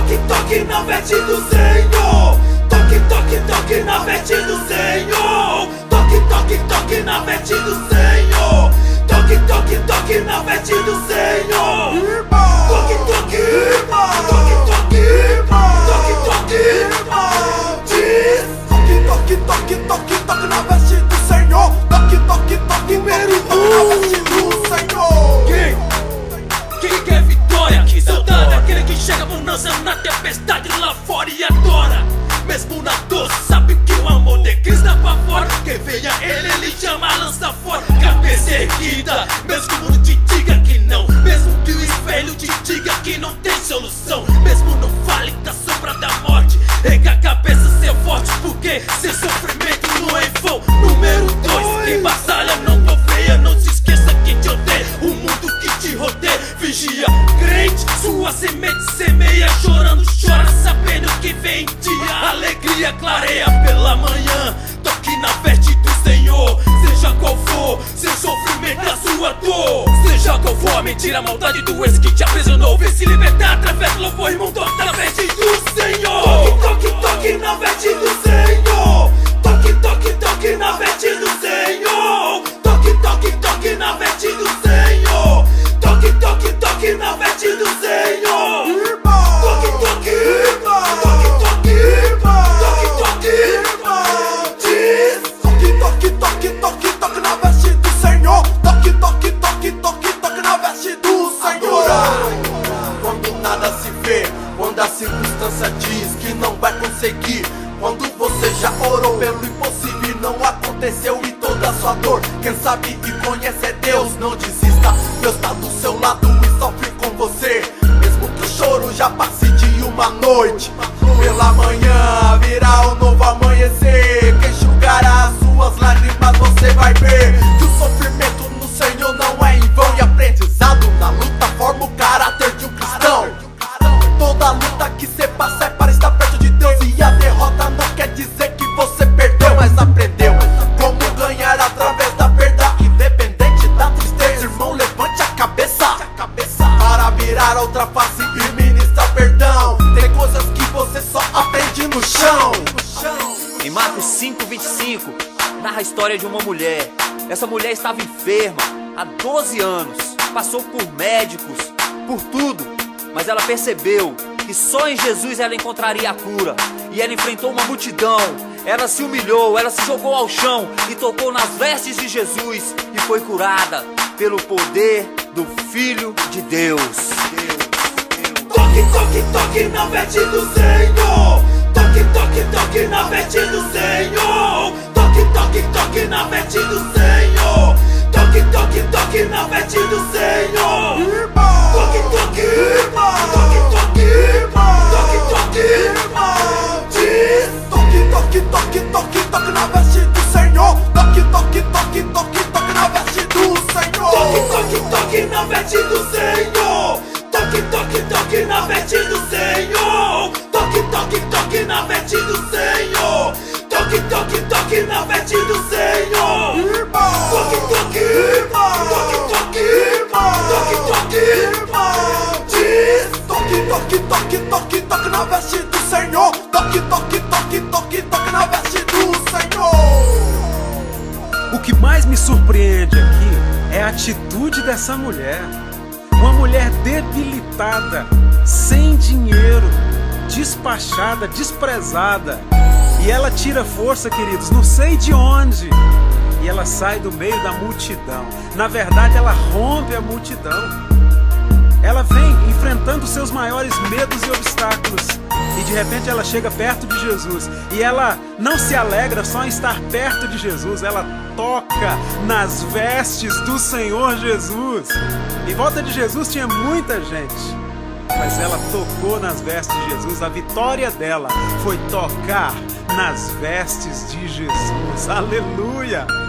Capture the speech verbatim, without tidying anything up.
Toque, toque na veste do Senhor. Toque, toque, toque na veste do Senhor. Toque, toque, toque na veste do Senhor. Toque, toque, toque na veste do Senhor. Toque, toque, toque, toque, toque, toque, diz. Toque, toque, toque, toque, toque na veste do Senhor. Toque, toque, toque, número toque na veste do Senhor. Quem? Quem quer vitória? Saudade aquele que chega bonança na tempestade lá fora e adora. Mesmo na dor, sabe que o amor de Cristo dá pra fora. Quem vem a ele, ele chama, lança fora. Cabeça erguida, mesmo que o mundo te diga que não. Mesmo que o espelho te diga que não tem solução. Mesmo no vale da sombra da morte, erga a cabeça, ser forte, porque seu sofrimento não é em vão. Número dois, quem batalha não confia. Não se esqueça que te odeia, o mundo que te rodeia. Vigia, crente, sua semente semeia. Chorando, chora, sabendo que vem dia. Alegria clareia pela manhã. Toque na veste do Senhor. Seja qual for seu sofrimento, a sua dor. Seja qual for a mentira, a maldade do ex que te aprisionou. Vem se libertar através do louvor, irmão. Toque na veste do Senhor. Toque, toque, toque na veste do Senhor. Toque, toque, toque na veste do Senhor. Toque, toque, toque na veste do Senhor. Toque, toque, toque na veste do Senhor. Toque, toque, toque, toque, toque, toque, diz. Toque, toque, toque, toque, toque na veste do Senhor. Toque, toque, toque, toque, toque na veste do Senhor. Quando nada se vê, quando a circunstância diz que não vai conseguir, quando você já orou pelo impossível e não aconteceu, e toda a sua dor, quem sabe e conhece é Deus. Não desista, Deus tá do seu lado e sofre com você. Mesmo que o choro já passe de uma noite, pela manhã virá um novo amanhecer, que enxugará as suas lágrimas. Você vai ver que o sofrimento no Senhor não é em vão. E aprendizado na luta forma o caráter de um cristão. Toda luta que você passa é para estar perto de Deus. E a derrota não quer dizer que você perdeu, mas aprendeu como ganhar através da perda. Independente da tristeza, irmão, levante a cabeça para virar outra face e ministrar perdão. Tem coisas que você só aprende no chão. Em Marcos cinco, vinte e cinco, narra a história de uma mulher. Essa mulher estava enferma há doze anos, passou por médicos, por tudo, mas ela percebeu que só em Jesus ela encontraria a cura. E ela enfrentou uma multidão, ela se humilhou, ela se jogou ao chão e tocou nas vestes de Jesus e foi curada pelo poder do Filho de Deus. Toque, toque, toque na veste do Senhor. Toque, toque, toque na veste do Senhor. Toque, toque, toque na veste do Senhor. Toque, toque, toque na veste do Senhor. Toque, toque, toque, toque, toque, toque, diz. Toque, toque, toque, toque, toque na veste do Senhor. Toque, toque, toque, toque, toque na veste do Senhor. Toque, toque, toque na veste do Senhor. Toque, toque, toque na veste do Senhor. Toque, toque, toque na veste do Senhor. Toque, toque, toque na veste do Senhor. Toque, toque, toque, toque, toque, toque, diz. Toque, toque, toque, toque, toque na veste do Senhor. Toque, toque, toque, toque, toque na veste do Senhor. O que mais me surpreende aqui é a atitude dessa mulher. Uma mulher debilitada, sem dinheiro, despachada, desprezada. E ela tira força, queridos, não sei de onde. E ela sai do meio da multidão. Na verdade, ela rompe a multidão. Ela vem enfrentando seus maiores medos e obstáculos. E de repente ela chega perto de Jesus. E ela não se alegra só em estar perto de Jesus. Ela toca nas vestes do Senhor Jesus. Em volta de Jesus tinha muita gente, mas ela tocou nas vestes de Jesus. A vitória dela foi tocar nas vestes de Jesus. Aleluia!